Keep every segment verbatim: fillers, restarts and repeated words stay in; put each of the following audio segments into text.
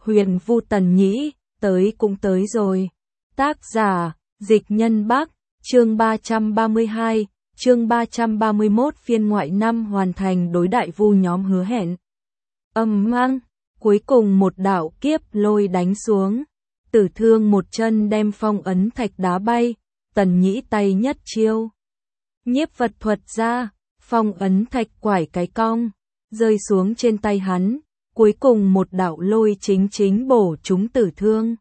Huyền Vu Tần Nhĩ, tới cũng tới rồi. Tác giả, Dịch Nhân Bắc, chương ba trăm ba mươi hai, chương ba trăm ba mươi mốt phiên ngoại năm hoàn thành đối đại vu nhóm hứa hẹn. Âm mang, cuối cùng một đạo kiếp lôi đánh xuống. Tử Thương một chân đem phong ấn thạch đá bay, Tần Nhĩ tay nhất chiêu. Nhiếp vật thuật ra, phong ấn thạch quải cái cong, rơi xuống trên tay hắn, cuối cùng một đạo lôi chính chính bổ trúng Tử Thương.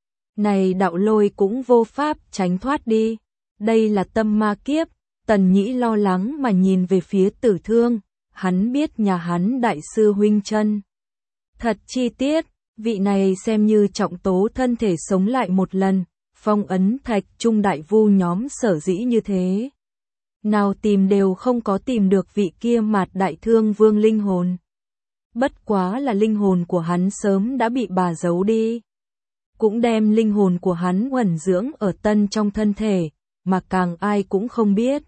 Này đạo lôi cũng vô pháp tránh thoát đi, đây là tâm ma kiếp, Tần Nhĩ lo lắng mà nhìn về phía Tử Thương, hắn biết nhà hắn đại sư huynh chân. Thật chi tiết, vị này xem như trọng tố thân thể sống lại một lần, phong ấn thạch trung đại vu nhóm sở dĩ như thế. Nào tìm đều không có tìm được vị kia mạt đại thương vương linh hồn. Bất quá là linh hồn của hắn sớm đã bị bà giấu đi. Cũng đem linh hồn của hắn uẩn dưỡng ở tân trong thân thể, mà càng ai cũng không biết.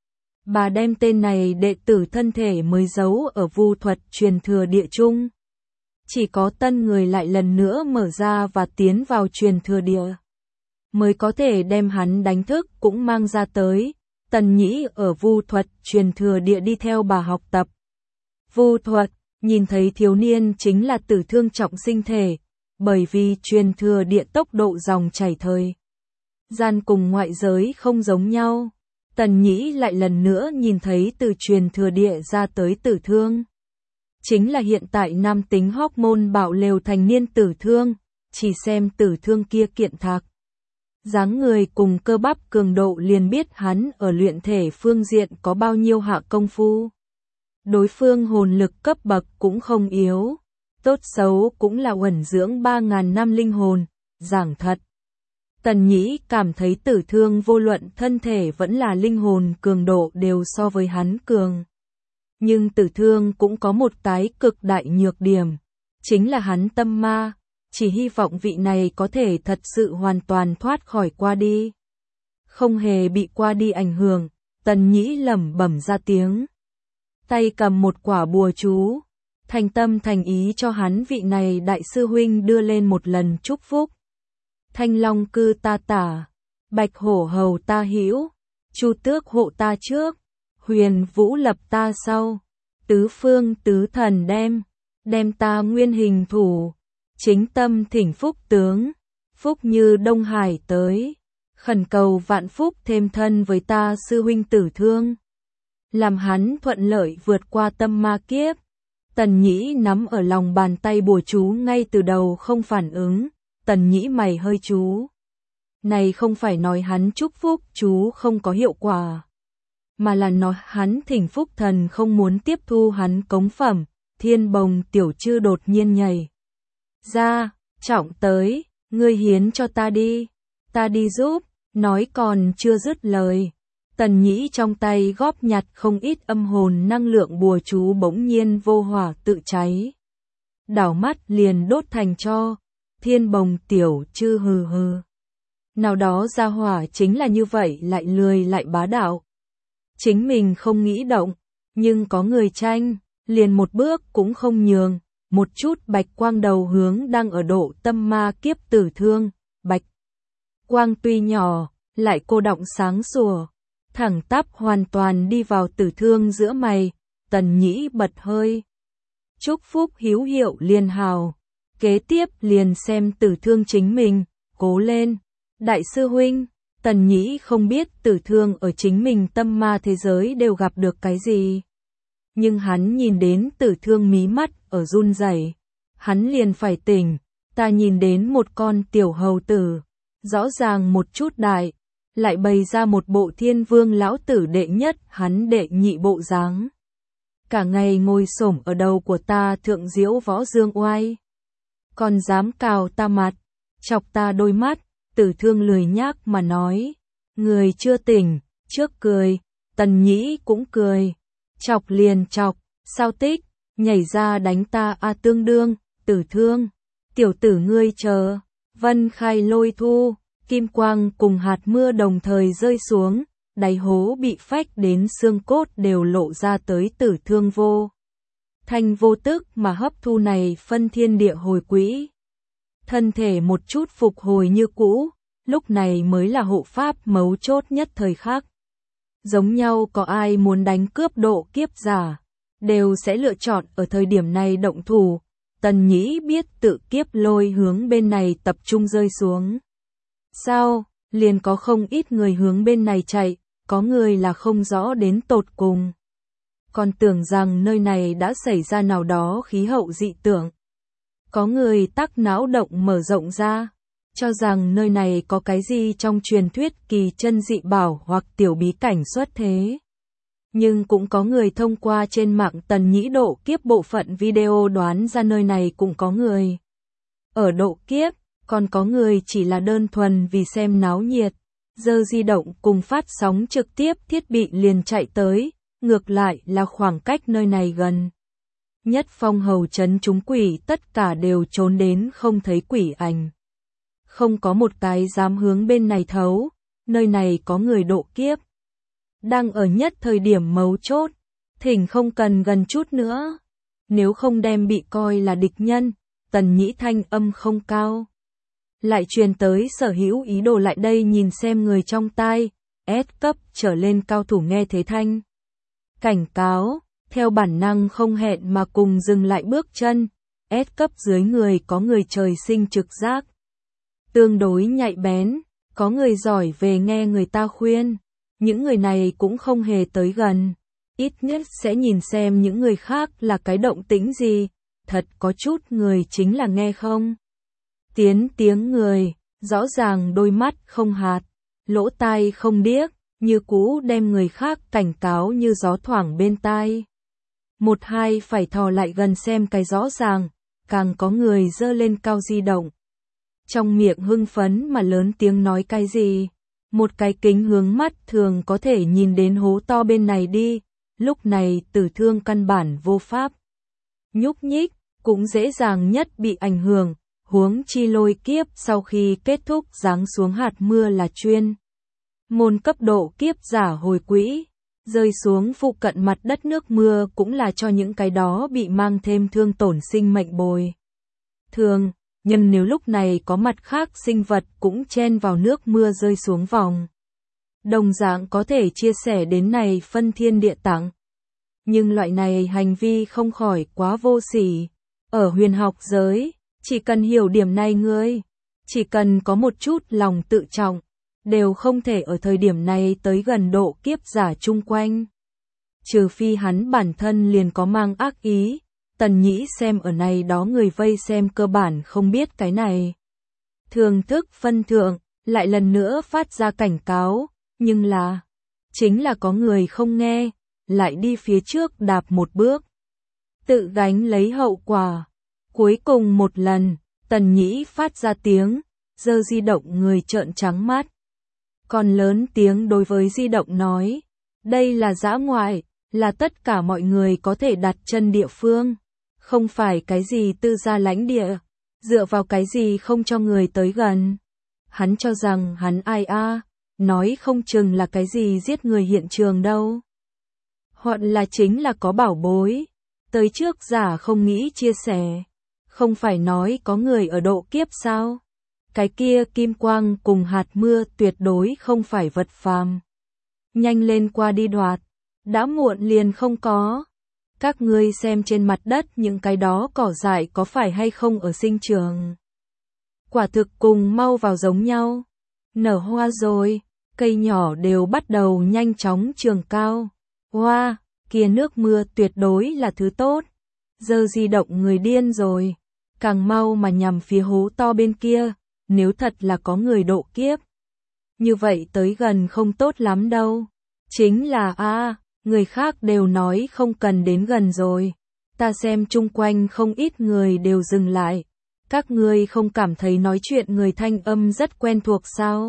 Bà đem tên này đệ tử thân thể mới giấu ở vu thuật truyền thừa địa trung. Chỉ có tân người lại lần nữa mở ra và tiến vào truyền thừa địa, mới có thể đem hắn đánh thức cũng mang ra tới. Tần Nhĩ ở vu thuật truyền thừa địa đi theo bà học tập. Vu thuật, nhìn thấy thiếu niên chính là Tử Thương trọng sinh thể, bởi vì truyền thừa địa tốc độ dòng chảy thời gian cùng ngoại giới không giống nhau. Tần Nhĩ lại lần nữa nhìn thấy từ truyền thừa địa ra tới Tử Thương. Chính là hiện tại nam tính hormone bạo lều thành niên Tử Thương, chỉ xem Tử Thương kia kiện thạc. Dáng người cùng cơ bắp cường độ liền biết hắn ở luyện thể phương diện có bao nhiêu hạ công phu. Đối phương hồn lực cấp bậc cũng không yếu, tốt xấu cũng là uẩn dưỡng ba ngàn năm linh hồn, giảng thật. Tần Nhĩ cảm thấy Tử Thương vô luận thân thể vẫn là linh hồn cường độ đều so với hắn cường. Nhưng Tử Thương cũng có một cái cực đại nhược điểm, chính là hắn tâm ma, chỉ hy vọng vị này có thể thật sự hoàn toàn thoát khỏi qua đi. Không hề bị qua đi ảnh hưởng, Tần Nhĩ lẩm bẩm ra tiếng. Tay cầm một quả bùa chú, thành tâm thành ý cho hắn vị này đại sư huynh đưa lên một lần chúc phúc. Thanh Long cư ta tả, Bạch Hổ hầu ta hữu, Chu Tước hộ ta trước, Huyền Vũ lập ta sau, tứ phương tứ thần đem, đem ta nguyên hình thủ, chính tâm thỉnh phúc tướng, phúc như Đông Hải tới, khẩn cầu vạn phúc thêm thân với ta sư huynh Tử Thương. Làm hắn thuận lợi vượt qua tâm ma kiếp. Tần Nhĩ nắm ở lòng bàn tay bùa chú ngay từ đầu không phản ứng, Tần Nhĩ mày hơi chú. Này không phải nói hắn chúc phúc chú không có hiệu quả, mà là nói hắn thỉnh phúc thần không muốn tiếp thu hắn cống phẩm. Thiên Bồng tiểu chư đột nhiên nhảy ra, trọng tới, ngươi hiến cho ta đi, ta đi giúp, nói còn chưa dứt lời. Tần Nhĩ trong tay góp nhặt không ít âm hồn năng lượng bùa chú bỗng nhiên vô hỏa tự cháy. Đảo mắt liền đốt thành tro, Thiên Bồng tiểu chư hừ hừ. Nào đó ra hỏa chính là như vậy lại lười lại bá đạo. Chính mình không nghĩ động, nhưng có người tranh, liền một bước cũng không nhường, một chút bạch quang đầu hướng đang ở độ tâm ma kiếp Tử Thương. Bạch quang tuy nhỏ, lại cô động sáng sủa, thẳng tắp hoàn toàn đi vào Tử Thương giữa mày. Tần Nhĩ bật hơi. Chúc phúc hữu hiệu liền hào. Kế tiếp liền xem Tử Thương chính mình, cố lên. Đại sư huynh, Tần Nhĩ không biết Tử Thương ở chính mình tâm ma thế giới đều gặp được cái gì. Nhưng hắn nhìn đến Tử Thương mí mắt ở run rẩy, hắn liền phải tỉnh. Ta nhìn đến một con tiểu hầu tử, rõ ràng một chút đại, lại bày ra một bộ thiên vương lão tử đệ nhất hắn đệ nhị bộ dáng. Cả ngày ngồi xổm ở đầu của ta thượng diễu võ dương oai. Còn dám cào ta mặt, chọc ta đôi mắt. Tử Thương lười nhác mà nói. Người chưa tỉnh, trước cười. Tần Nhĩ cũng cười. Chọc liền chọc, sao tích, nhảy ra đánh ta a à tương đương. Tử Thương, tiểu tử ngươi chờ. Vân khai lôi thu, kim quang cùng hạt mưa đồng thời rơi xuống, đáy hố bị phách đến xương cốt đều lộ ra tới. Tử Thương vô thanh vô tức mà hấp thu này phân thiên địa hồi quỹ. thân thể một chút phục hồi như cũ, lúc này mới là hộ pháp mấu chốt nhất thời khắc. Giống nhau có ai muốn đánh cướp độ kiếp giả, đều sẽ lựa chọn ở thời điểm này động thủ. Tần Nhĩ biết tự kiếp lôi hướng bên này tập trung rơi xuống. Sao, liền có không ít người hướng bên này chạy, có người là không rõ đến tột cùng. Còn tưởng rằng nơi này đã xảy ra nào đó khí hậu dị tượng. Có người tắc não động mở rộng ra, cho rằng nơi này có cái gì trong truyền thuyết kỳ chân dị bảo hoặc tiểu bí cảnh xuất thế. Nhưng cũng có người thông qua trên mạng Tần Nhĩ độ kiếp bộ phận video đoán ra nơi này cũng có người. Ở độ kiếp, còn có người chỉ là đơn thuần vì xem náo nhiệt, giơ di động cùng phát sóng trực tiếp thiết bị liền chạy tới, ngược lại là khoảng cách nơi này gần. Nhất Phong hầu trấn chúng quỷ tất cả đều trốn đến không thấy quỷ ảnh. Không có một cái dám hướng bên này thấu, nơi này có người độ kiếp. Đang ở nhất thời điểm mấu chốt, thỉnh không cần gần chút nữa. Nếu không đem bị coi là địch nhân, Tần Nhĩ thanh âm không cao. Lại truyền tới sở hữu ý đồ lại đây nhìn xem người trong tai, S cấp trở lên cao thủ nghe thế thanh. Cảnh cáo, theo bản năng không hẹn mà cùng dừng lại bước chân, S cấp dưới người có người trời sinh trực giác. Tương đối nhạy bén, có người giỏi về nghe người ta khuyên, những người này cũng không hề tới gần, ít nhất sẽ nhìn xem những người khác là cái động tĩnh gì, thật có chút người chính là nghe không. Tiến tiếng người, rõ ràng đôi mắt không hạt, lỗ tai không điếc, như cũ đem người khác cảnh cáo như gió thoảng bên tai. Một hai phải thò lại gần xem cái rõ ràng, càng có người giơ lên cao di động. Trong miệng hưng phấn mà lớn tiếng nói cái gì, một cái kính hướng mắt thường có thể nhìn đến hố to bên này đi, lúc này tử thương căn bản vô pháp. Nhúc nhích, cũng dễ dàng nhất bị ảnh hưởng, huống chi lôi kiếp sau khi kết thúc giáng xuống hạt mưa là chuyên. Môn cấp độ kiếp giả hồi quỹ, rơi xuống phụ cận mặt đất nước mưa cũng là cho những cái đó bị mang thêm thương tổn sinh mệnh bồi. Thường, nhưng nếu lúc này có mặt khác sinh vật cũng chen vào nước mưa rơi xuống vòng. Đồng dạng có thể chia sẻ đến này phân thiên địa tặng. Nhưng loại này hành vi không khỏi quá vô sỉ. Ở huyền học giới, chỉ cần hiểu điểm này ngươi, chỉ cần có một chút lòng tự trọng, đều không thể ở thời điểm này tới gần độ kiếp giả chung quanh. Trừ phi hắn bản thân liền có mang ác ý, Tần Nhĩ xem ở này đó người vây xem cơ bản không biết cái này. Thường thức phân thượng, lại lần nữa phát ra cảnh cáo, nhưng là, chính là có người không nghe, lại đi phía trước đạp một bước. Tự gánh lấy hậu quả. Cuối cùng một lần, Tần Nhĩ phát ra tiếng, giơ di động người trợn trắng mắt. Còn lớn tiếng đối với di động nói, đây là dã ngoại, là tất cả mọi người có thể đặt chân địa phương, không phải cái gì tư gia lãnh địa, dựa vào cái gì không cho người tới gần. Hắn cho rằng hắn ai a, nói không chừng là cái gì giết người hiện trường đâu. Hoặc là chính là có bảo bối, tới trước giả không nghĩ chia sẻ. Không phải nói có người ở độ kiếp sao? Cái kia kim quang cùng hạt mưa tuyệt đối không phải vật phàm. Nhanh lên qua đi đoạt, đã muộn liền không có. Các ngươi xem trên mặt đất những cái đó cỏ dại có phải hay không ở sinh trường. Quả thực cùng mau vào giống nhau. Nở hoa rồi, cây nhỏ đều bắt đầu nhanh chóng trường cao. Hoa, kia nước mưa tuyệt đối là thứ tốt. Giờ di động người điên rồi. Càng mau mà nhằm phía hố to bên kia, nếu thật là có người độ kiếp. Như vậy tới gần không tốt lắm đâu. Chính là a à, người khác đều nói không cần đến gần rồi. Ta xem chung quanh không ít người đều dừng lại. Các ngươi không cảm thấy nói chuyện người thanh âm rất quen thuộc sao?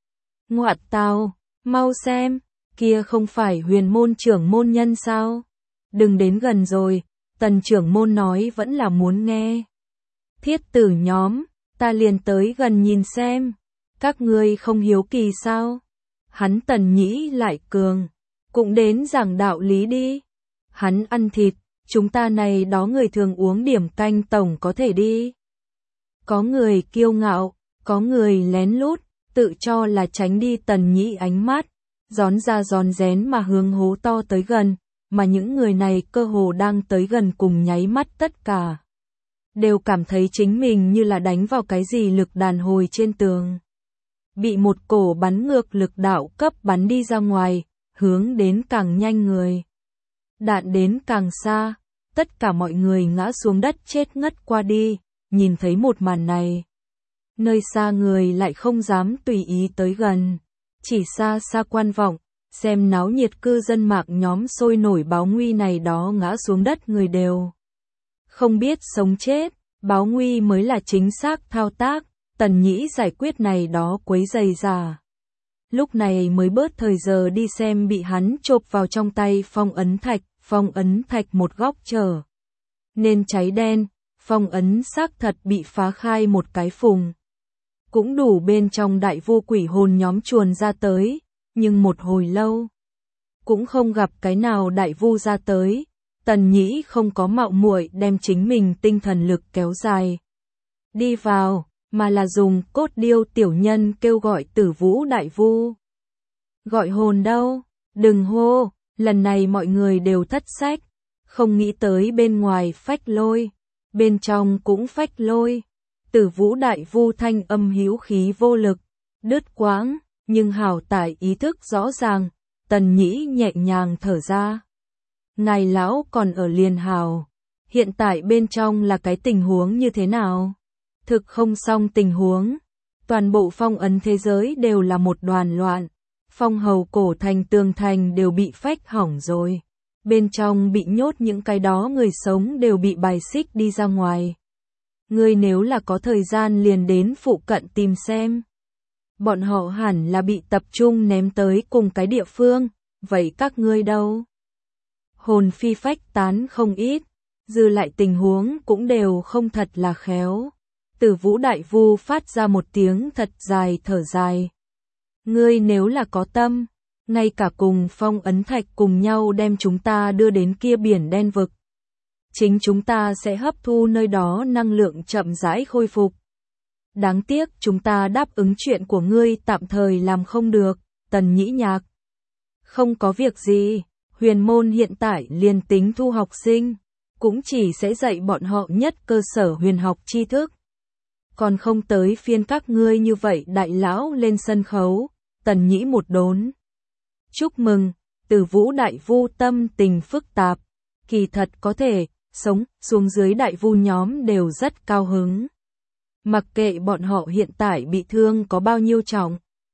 Ngoạn tào, mau xem, kia không phải huyền môn trưởng môn nhân sao? Đừng đến gần rồi, Tần trưởng môn nói vẫn là muốn nghe. Thiết tử nhóm, ta liền tới gần nhìn xem, các ngươi không hiếu kỳ sao? Hắn Tần Nhĩ lại cường, cũng đến giảng đạo lý đi. Hắn ăn thịt, chúng ta này đó người thường uống điểm canh tổng có thể đi. Có người kiêu ngạo, có người lén lút, tự cho là tránh đi Tần Nhĩ ánh mắt, rón ra rón rén mà hướng hố to tới gần, mà những người này cơ hồ đang tới gần cùng nháy mắt tất cả. Đều cảm thấy chính mình như là đánh vào cái gì lực đàn hồi trên tường. Bị một cổ bắn ngược lực đạo cấp bắn đi ra ngoài, hướng đến càng nhanh người. Đạn đến càng xa, tất cả mọi người ngã xuống đất chết ngất qua đi, nhìn thấy một màn này. Nơi xa người lại không dám tùy ý tới gần, chỉ xa xa quan vọng, xem náo nhiệt cư dân mạng nhóm sôi nổi báo nguy này đó ngã xuống đất người đều. Không biết sống chết, báo nguy mới là chính xác thao tác, Tần Nhĩ giải quyết này đó quấy rầy giả. Lúc này mới bớt thời giờ đi xem bị hắn chộp vào trong tay phong ấn thạch, phong ấn thạch một góc trở nên cháy đen, phong ấn xác thật bị phá khai một cái phùng. Cũng đủ bên trong đại vô quỷ hồn nhóm chuồn ra tới, nhưng một hồi lâu cũng không gặp cái nào đại vu ra tới. Tần Nhĩ không có mạo muội đem chính mình tinh thần lực kéo dài đi vào, mà là dùng cốt điêu tiểu nhân kêu gọi Tử Vũ đại vu. Gọi hồn đâu? Đừng hô, lần này mọi người đều thất sách, không nghĩ tới bên ngoài phách lôi, bên trong cũng phách lôi. Tử Vũ đại vu thanh âm hữu khí vô lực, đứt quãng, nhưng hảo tại ý thức rõ ràng, Tần Nhĩ nhẹ nhàng thở ra. Ngài lão còn ở liền hào, hiện tại bên trong là cái tình huống như thế nào? Thực không xong tình huống, toàn bộ phong ấn thế giới đều là một đoàn loạn, phong hầu cổ thành tường thành đều bị phách hỏng rồi, bên trong bị nhốt những cái đó người sống đều bị bài xích đi ra ngoài. Ngươi nếu là có thời gian liền đến phụ cận tìm xem. Bọn họ hẳn là bị tập trung ném tới cùng cái địa phương, vậy các ngươi đâu? Hồn phi phách tán không ít, dư lại tình huống cũng đều không thật là khéo. Tử Vũ đại vu phát ra một tiếng thật dài thở dài. Ngươi nếu là có tâm, ngay cả cùng phong ấn thạch cùng nhau đem chúng ta đưa đến kia biển đen vực. Chính chúng ta sẽ hấp thu nơi đó năng lượng chậm rãi khôi phục. Đáng tiếc chúng ta đáp ứng chuyện của ngươi tạm thời làm không được, Tần Nhĩ nhạc. Không có việc gì, huyền môn hiện tại liền tính thu học sinh, cũng chỉ sẽ dạy bọn họ nhất cơ sở huyền học tri thức. Còn không tới phiên các ngươi như vậy đại lão lên sân khấu, Tần Nhĩ một đốn. Chúc mừng, Tử Vũ đại vu tâm tình phức tạp, kỳ thật có thể, sống, xuống dưới đại vu nhóm đều rất cao hứng. Mặc kệ bọn họ hiện tại bị thương có bao nhiêu trọng,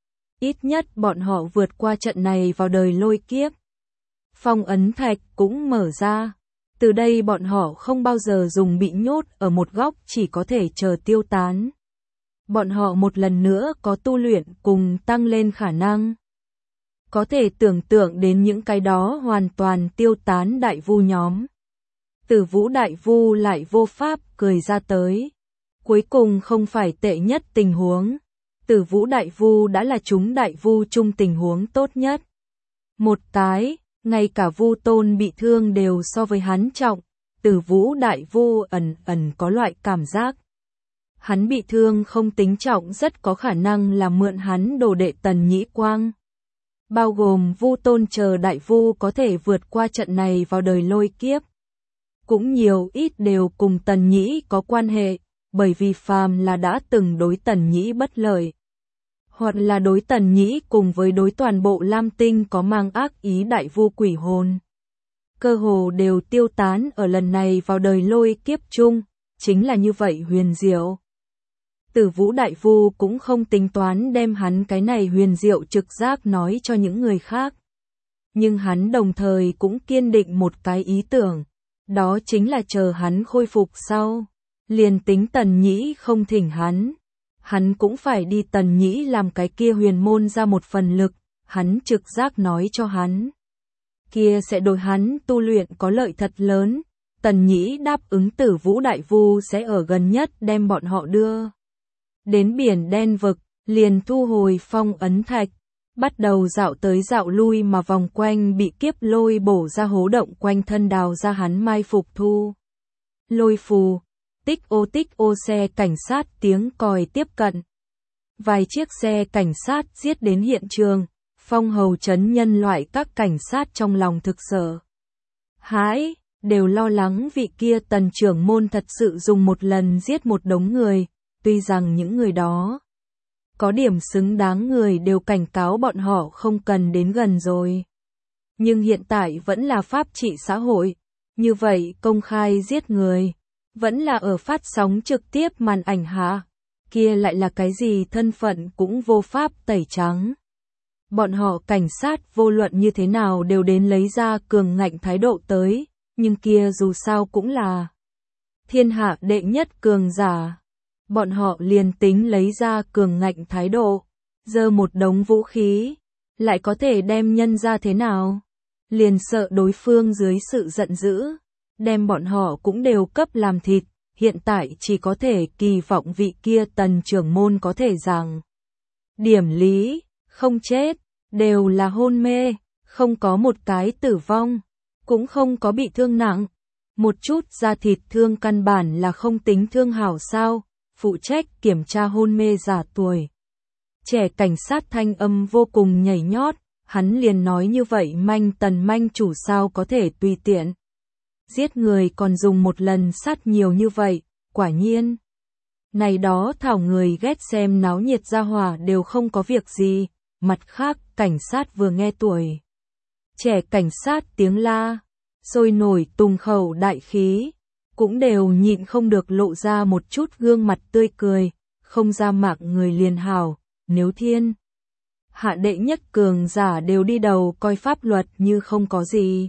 ít nhất bọn họ vượt qua trận này vào đời lôi kiếp. Phong ấn thạch cũng mở ra, từ đây bọn họ không bao giờ dùng bị nhốt ở một góc chỉ có thể chờ tiêu tán. Bọn họ một lần nữa có tu luyện cùng tăng lên khả năng. Có thể tưởng tượng đến những cái đó hoàn toàn tiêu tán đại vu nhóm. Tử Vũ đại vu lại vô pháp cười ra tới. Cuối cùng không phải tệ nhất tình huống. Tử Vũ đại vu đã là chúng đại vu chung tình huống tốt nhất. Một cái, ngay cả vu tôn bị thương đều so với hắn trọng. Tử Vũ đại vu ẩn ẩn có loại cảm giác. Hắn bị thương không tính trọng rất có khả năng là mượn hắn đồ đệ Tần Nhĩ quang. Bao gồm vu tôn chờ đại vu có thể vượt qua trận này vào đời lôi kiếp. Cũng nhiều ít đều cùng Tần Nhĩ có quan hệ, bởi vì phàm là đã từng đối Tần Nhĩ bất lợi. Hoặc là đối Tần Nhĩ cùng với đối toàn bộ Lam Tinh có mang ác ý đại vu quỷ hồn. Cơ hồ đều tiêu tán ở lần này vào đời lôi kiếp chung, chính là như vậy huyền diệu. Tử Vũ đại vu cũng không tính toán đem hắn cái này huyền diệu trực giác nói cho những người khác. Nhưng hắn đồng thời cũng kiên định một cái ý tưởng, đó chính là chờ hắn khôi phục sau. Liền tính Tần Nhĩ không thỉnh hắn, hắn cũng phải đi Tần Nhĩ làm cái kia huyền môn ra một phần lực, hắn trực giác nói cho hắn. Kia sẽ đối hắn tu luyện có lợi thật lớn, Tần Nhĩ đáp ứng Tử Vũ đại vu sẽ ở gần nhất đem bọn họ đưa đến biển đen vực, liền thu hồi phong ấn thạch, bắt đầu dạo tới dạo lui mà vòng quanh bị kiếp lôi bổ ra hố động quanh thân đào ra hắn mai phục thu. Lôi phù, tích ô tích ô xe cảnh sát tiếng còi tiếp cận. Vài chiếc xe cảnh sát giết đến hiện trường, Phong hầu trấn nhân loại các cảnh sát trong lòng thực sợ hãi, đều lo lắng vị kia Tần trưởng môn thật sự dùng một lần giết một đống người, tuy rằng những người đó có điểm xứng đáng người đều cảnh cáo bọn họ không cần đến gần rồi. Nhưng hiện tại vẫn là pháp trị xã hội, như vậy công khai giết người, vẫn là ở phát sóng trực tiếp màn ảnh hạ, kia lại là cái gì thân phận cũng vô pháp tẩy trắng. Bọn họ cảnh sát vô luận như thế nào đều đến lấy ra cường ngạnh thái độ tới, nhưng kia dù sao cũng là thiên hạ đệ nhất cường giả. Bọn họ liền tính lấy ra cường ngạnh thái độ, giơ một đống vũ khí, lại có thể đem nhân ra thế nào? Liền sợ đối phương dưới sự giận dữ, đem bọn họ cũng đều cấp làm thịt, hiện tại chỉ có thể kỳ vọng vị kia Tần trưởng môn có thể rằng điểm lý, không chết, đều là hôn mê, không có một cái tử vong, cũng không có bị thương nặng, một chút da thịt thương căn bản là không tính thương hảo sao, phụ trách kiểm tra hôn mê giả tuổi. Trẻ cảnh sát thanh âm vô cùng nhảy nhót, hắn liền nói như vậy manh Tần manh chủ sao có thể tùy tiện. Giết người còn dùng một lần sát nhiều như vậy, quả nhiên. Này đó thảo người ghét xem náo nhiệt ra hỏa đều không có việc gì, mặt khác cảnh sát vừa nghe tuổi. Trẻ cảnh sát tiếng la, sôi nổi tung khẩu đại khí, cũng đều nhịn không được lộ ra một chút gương mặt tươi cười, không ra mạng người liền hảo, nếu thiên. Hạ đệ nhất cường giả đều đi đầu coi pháp luật như không có gì.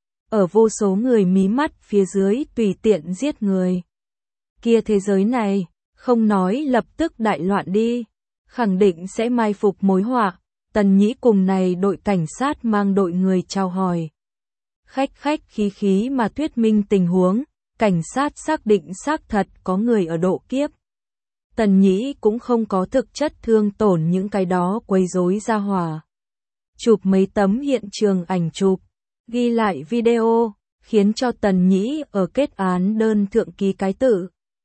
Ở vô số người mí mắt phía dưới tùy tiện giết người. Kia thế giới này, không nói lập tức đại loạn đi, khẳng định sẽ mai phục mối họa. Tần Nhĩ cùng này đội cảnh sát mang đội người chào hỏi. Khách khách khí khí mà thuyết minh tình huống, cảnh sát xác định xác thật có người ở độ kiếp. Tần Nhĩ cũng không có thực chất thương tổn những cái đó quấy rối ra hỏa. Chụp mấy tấm hiện trường ảnh chụp, ghi lại video, khiến cho Tần Nhĩ ở kết án đơn thượng ký cái tự.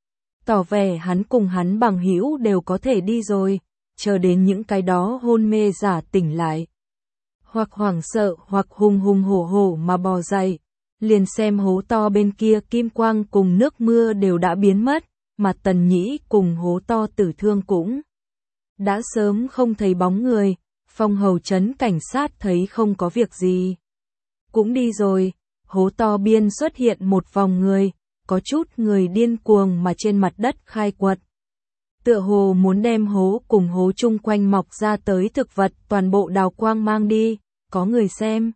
Tỏ vẻ hắn cùng hắn bằng hữu đều có thể đi rồi, chờ đến những cái đó hôn mê giả tỉnh lại. Hoặc hoảng sợ hoặc hùng hùng hổ hổ mà bò dậy, liền xem hố to bên kia kim quang cùng nước mưa đều đã biến mất, mà Tần Nhĩ cùng hố to tử thương cũng đã sớm không thấy bóng người. Phong hầu trấn cảnh sát thấy không có việc gì, cũng đi rồi. Hố to biên xuất hiện một vòng người, có chút người điên cuồng mà trên mặt đất khai quật. Tựa hồ muốn đem hố cùng hố chung quanh mọc ra tới thực vật toàn bộ đào quang mang đi, có người xem.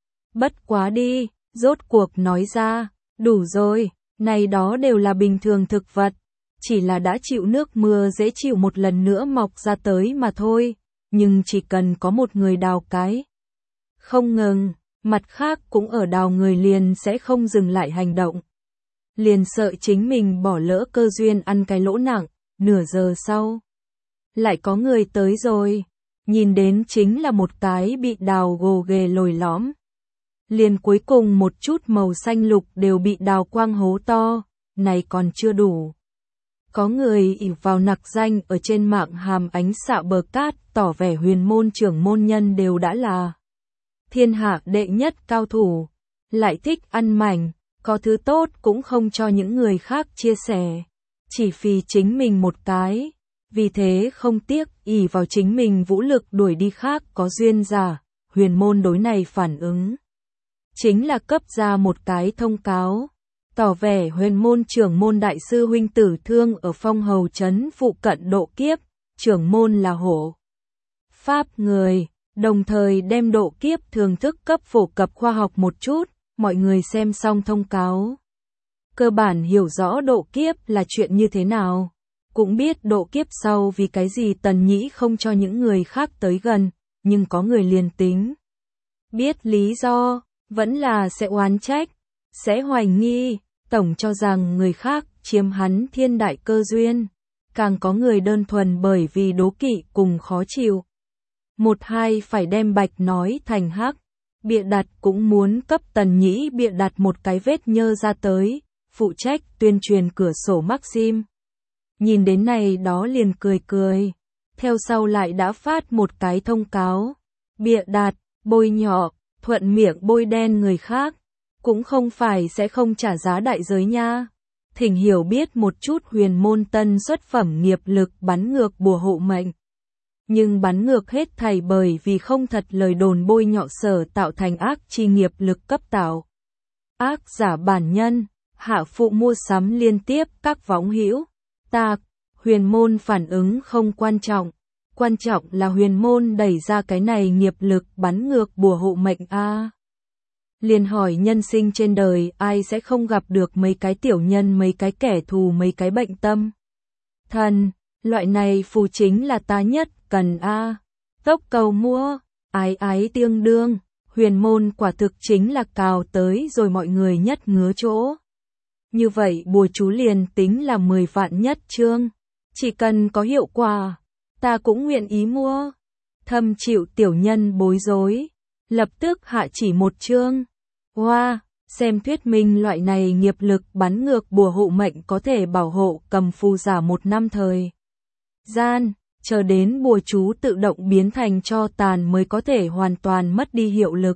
Bất quá đi, rốt cuộc nói ra, đủ rồi, này đó đều là bình thường thực vật, chỉ là đã chịu nước mưa dễ chịu một lần nữa mọc ra tới mà thôi, nhưng chỉ cần có một người đào cái. Không ngừng, mặt khác cũng ở đào người liền sẽ không dừng lại hành động. Liền sợ chính mình bỏ lỡ cơ duyên ăn cái lỗ nặng. Nửa giờ sau, lại có người tới rồi, nhìn đến chính là một cái bị đào gồ ghề lồi lõm. Liền cuối cùng một chút màu xanh lục đều bị đào quang hố to, này còn chưa đủ. Có người ỷ vào nặc danh ở trên mạng hàm ánh xạ bờ cát, tỏ vẻ huyền môn trưởng môn nhân đều đã là thiên hạ đệ nhất cao thủ, lại thích ăn mảnh, có thứ tốt cũng không cho những người khác chia sẻ. Chỉ vì chính mình một cái, vì thế không tiếc ỷ vào chính mình vũ lực đuổi đi khác có duyên giả. Huyền môn đối này phản ứng chính là cấp ra một cái thông cáo, tỏ vẻ huyền môn trưởng môn đại sư huynh tử thương ở Phong hầu trấn phụ cận độ kiếp, trưởng môn là hổ pháp người, đồng thời đem độ kiếp thường thức cấp phổ cập khoa học một chút. Mọi người xem xong thông cáo, cơ bản hiểu rõ độ kiếp là chuyện như thế nào, cũng biết độ kiếp sau vì cái gì Tần Nhĩ không cho những người khác tới gần, nhưng có người liền tính biết lý do, vẫn là sẽ oán trách, sẽ hoài nghi, tổng cho rằng người khác chiếm hắn thiên đại cơ duyên, càng có người đơn thuần bởi vì đố kỵ cùng khó chịu. Một hai phải đem bạch nói thành hắc, bịa đặt cũng muốn cấp Tần Nhĩ bịa đặt một cái vết nhơ ra tới, phụ trách tuyên truyền cửa sổ Maxim. Nhìn đến này đó liền cười cười. Theo sau lại đã phát một cái thông cáo. Bịa đặt, bôi nhọ, thuận miệng bôi đen người khác. Cũng không phải sẽ không trả giá đại giới nha. Thỉnh hiểu biết một chút huyền môn tân xuất phẩm nghiệp lực bắn ngược bùa hộ mệnh. Nhưng bắn ngược hết thảy bởi vì không thật lời đồn bôi nhọ sở tạo thành ác chi nghiệp lực cấp tạo. Ác giả bản nhân, hạ phụ mua sắm liên tiếp các võng hữu. Tạc, huyền môn phản ứng không quan trọng. Quan trọng là huyền môn đẩy ra cái này nghiệp lực bắn ngược bùa hộ mệnh a. À. Liền hỏi nhân sinh trên đời ai sẽ không gặp được mấy cái tiểu nhân, mấy cái kẻ thù, mấy cái bệnh tâm. Thần, loại này phù chính là ta nhất cần a. À. Tốc cầu mua, ái ái tương đương, huyền môn quả thực chính là cào tới rồi mọi người nhất ngứa chỗ. Như vậy bùa chú liền tính là mười vạn nhất chương, chỉ cần có hiệu quả, ta cũng nguyện ý mua. Thâm chịu tiểu nhân bối rối, lập tức hạ chỉ một chương. Hoa, wow, xem thuyết minh loại này nghiệp lực bắn ngược bùa hộ mệnh có thể bảo hộ cầm phù giả một năm thời gian, chờ đến bùa chú tự động biến thành tro tàn mới có thể hoàn toàn mất đi hiệu lực.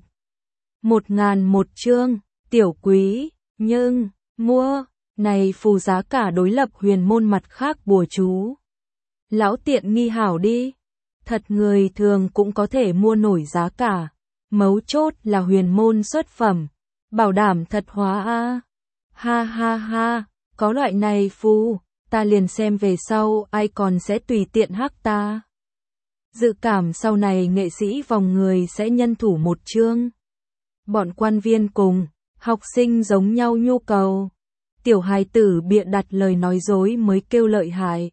Một ngàn một chương, tiểu quý, nhưng, mua, này phù giá cả đối lập huyền môn mặt khác bùa chú. Lão tiện nghi hảo đi, thật người thường cũng có thể mua nổi giá cả. Mấu chốt là huyền môn xuất phẩm, bảo đảm thật hóa a. Ha ha ha, có loại này phù, ta liền xem về sau ai còn sẽ tùy tiện hắc ta. Dự cảm sau này nghệ sĩ vòng người sẽ nhân thủ một chương. Bọn quan viên cùng, học sinh giống nhau nhu cầu. Tiểu hài tử bịa đặt lời nói dối mới kêu lợi hại.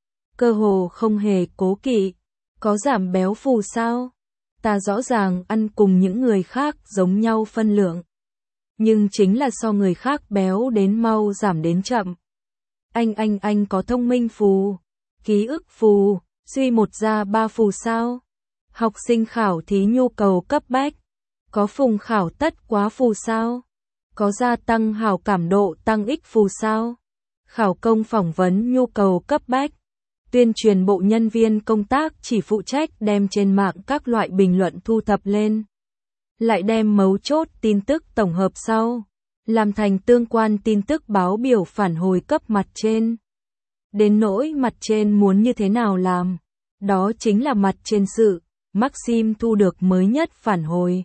Cơ hồ không hề cố kỵ, có giảm béo phù sao? Ta rõ ràng ăn cùng những người khác giống nhau phân lượng. Nhưng chính là so người khác béo đến mau giảm đến chậm. Anh anh anh có thông minh phù, ký ức phù, suy một ra ba phù sao? Học sinh khảo thí nhu cầu cấp bách. Có phùng khảo tất quá phù sao? Có gia tăng hảo cảm độ tăng ích phù sao? Khảo công phỏng vấn nhu cầu cấp bách. Tuyên truyền bộ nhân viên công tác chỉ phụ trách đem trên mạng các loại bình luận thu thập lên. Lại đem mấu chốt tin tức tổng hợp sau. Làm thành tương quan tin tức báo biểu phản hồi cấp mặt trên. Đến nỗi mặt trên muốn như thế nào làm. Đó chính là mặt trên sự. Maxim thu được mới nhất phản hồi.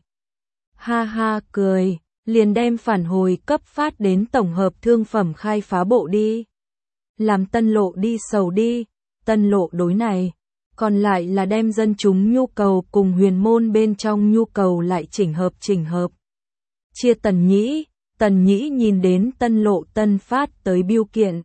Ha ha cười, liền đem phản hồi cấp phát đến tổng hợp thương phẩm khai phá bộ đi. Làm tân lộ đi sầu đi. Tân lộ đối này, còn lại là đem dân chúng nhu cầu cùng huyền môn bên trong nhu cầu lại chỉnh hợp chỉnh hợp. Chia Tần Nhĩ, Tần Nhĩ nhìn đến tân lộ tân phát tới biêu kiện.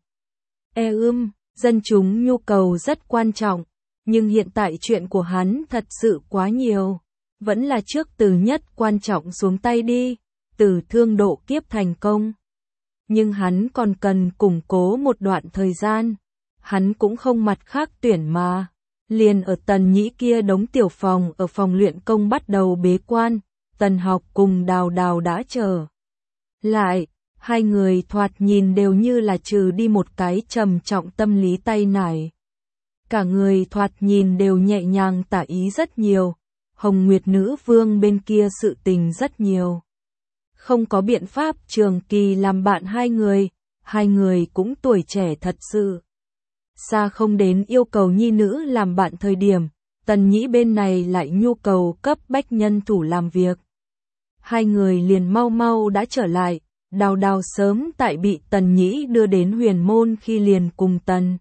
E ưm, dân chúng nhu cầu rất quan trọng, nhưng hiện tại chuyện của hắn thật sự quá nhiều. Vẫn là trước từ nhất quan trọng xuống tay đi, từ thương độ kiếp thành công. Nhưng hắn còn cần củng cố một đoạn thời gian. Hắn cũng không mặt khác tuyển mà. Liền ở Tần Nhĩ kia đống tiểu phòng ở phòng luyện công bắt đầu bế quan, Tần Học cùng Đào Đào đã chờ. Lại, hai người thoạt nhìn đều như là trừ đi một cái trầm trọng tâm lý tay nải. Cả người thoạt nhìn đều nhẹ nhàng tả ý rất nhiều, Hồng Nguyệt Nữ Vương bên kia sự tình rất nhiều. Không có biện pháp trường kỳ làm bạn hai người, hai người cũng tuổi trẻ thật sự. Xa không đến yêu cầu nhi nữ làm bạn thời điểm, Tần Nhĩ bên này lại nhu cầu cấp bách nhân thủ làm việc. Hai người liền mau mau đã trở lại, Đào Đào sớm tại bị Tần Nhĩ đưa đến huyền môn khi liền cùng Tần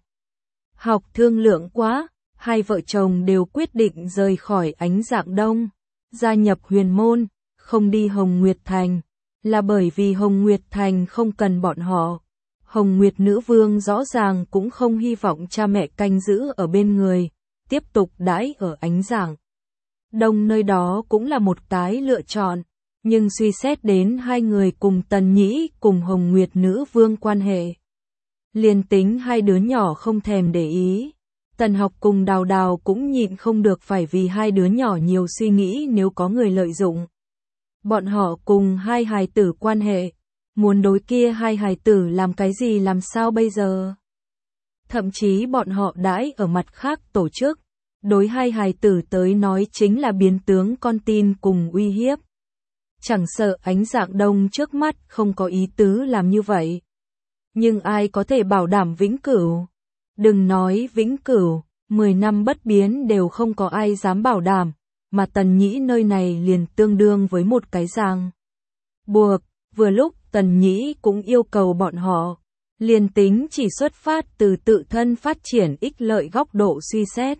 Học thương lượng quá, hai vợ chồng đều quyết định rời khỏi Ánh Dạng Đông, gia nhập huyền môn, không đi Hồng Nguyệt Thành, là bởi vì Hồng Nguyệt Thành không cần bọn họ. Hồng Nguyệt Nữ Vương rõ ràng cũng không hy vọng cha mẹ canh giữ ở bên người, tiếp tục đãi ở Ánh Dạng Đông nơi đó cũng là một cái lựa chọn, nhưng suy xét đến hai người cùng Tần Nhĩ cùng Hồng Nguyệt Nữ Vương quan hệ. Liền tính hai đứa nhỏ không thèm để ý, Tần Học cùng Đào Đào cũng nhịn không được phải vì hai đứa nhỏ nhiều suy nghĩ nếu có người lợi dụng. Bọn họ cùng hai hài tử quan hệ, muốn đối kia hai hài tử làm cái gì làm sao bây giờ? Thậm chí bọn họ đãi ở mặt khác tổ chức, đối hai hài tử tới nói chính là biến tướng con tin cùng uy hiếp. Chẳng sợ Ánh Dạng Đông trước mắt không có ý tứ làm như vậy. Nhưng ai có thể bảo đảm vĩnh cửu? Đừng nói vĩnh cửu, mười năm bất biến đều không có ai dám bảo đảm, mà Tần Nhĩ nơi này liền tương đương với một cái ràng buộc. Vừa lúc Tần Nhĩ cũng yêu cầu bọn họ, liền tính chỉ xuất phát từ tự thân phát triển ích lợi góc độ suy xét.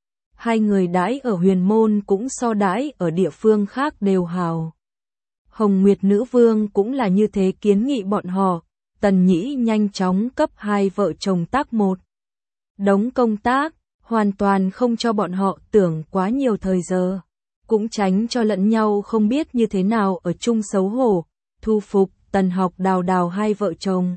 Hai người đãi ở huyền môn cũng so đãi ở địa phương khác đều hào. Hồng Nguyệt Nữ Vương cũng là như thế kiến nghị bọn họ, Tần Nhĩ nhanh chóng cấp hai vợ chồng tác một đống công tác, hoàn toàn không cho bọn họ tưởng quá nhiều thời giờ, cũng tránh cho lẫn nhau không biết như thế nào ở chung xấu hổ, thu phục Tần Học Đào Đào hai vợ chồng.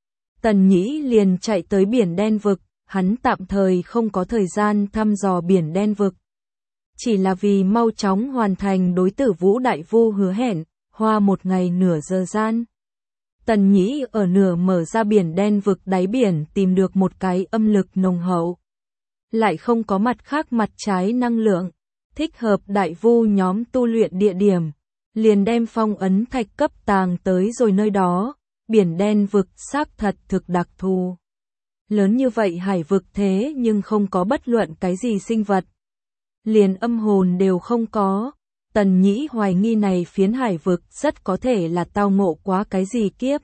Tần Nhĩ liền chạy tới biển đen vực, hắn tạm thời không có thời gian thăm dò biển đen vực. Chỉ là vì mau chóng hoàn thành đối tử Vũ Đại Vu hứa hẹn, hoa một ngày nửa giờ gian. Tần Nhĩ ở nửa mở ra biển đen vực đáy biển tìm được một cái âm lực nồng hậu. Lại không có mặt khác mặt trái năng lượng, thích hợp đại vu nhóm tu luyện địa điểm. Liền đem phong ấn thạch cấp tàng tới rồi nơi đó, biển đen vực xác thật thực đặc thù. Lớn như vậy hải vực thế nhưng không có bất luận cái gì sinh vật. Liền âm hồn đều không có. Tần Nhĩ hoài nghi này phiến hải vực rất có thể là tao ngộ quá cái gì kiếp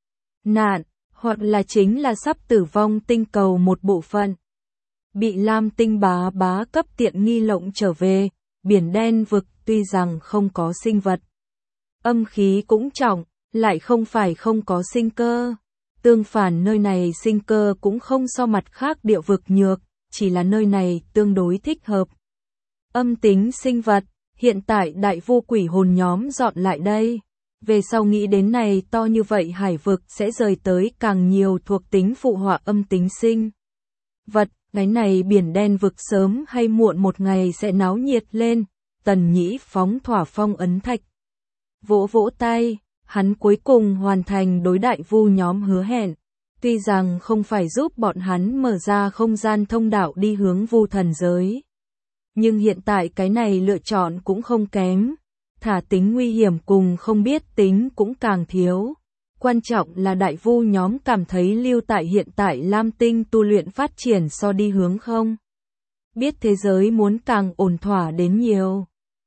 nạn, hoặc là chính là sắp tử vong tinh cầu một bộ phận. Bị Lam Tinh bá bá cấp tiện nghi lộng trở về, biển đen vực tuy rằng không có sinh vật. Âm khí cũng trọng, lại không phải không có sinh cơ. Tương phản nơi này sinh cơ cũng không so mặt khác địa vực nhược, chỉ là nơi này tương đối thích hợp. Âm tính sinh vật. Hiện tại đại vu quỷ hồn nhóm dọn lại đây. Về sau nghĩ đến này to như vậy hải vực sẽ rời tới càng nhiều thuộc tính phụ họa âm tính sinh vật. Cái này biển đen vực sớm hay muộn một ngày sẽ náo nhiệt lên. Tần Nhĩ phóng thỏa phong ấn thạch. Vỗ vỗ tay, hắn cuối cùng hoàn thành đối đại vu nhóm hứa hẹn. Tuy rằng không phải giúp bọn hắn mở ra không gian thông đạo đi hướng vu thần giới. Nhưng hiện tại cái này lựa chọn cũng không kém, thả tính nguy hiểm cùng không biết tính cũng càng thiếu. Quan trọng là đại vu nhóm cảm thấy lưu tại hiện tại Lam Tinh tu luyện phát triển so đi hướng không. Biết thế giới muốn càng ổn thỏa đến nhiều.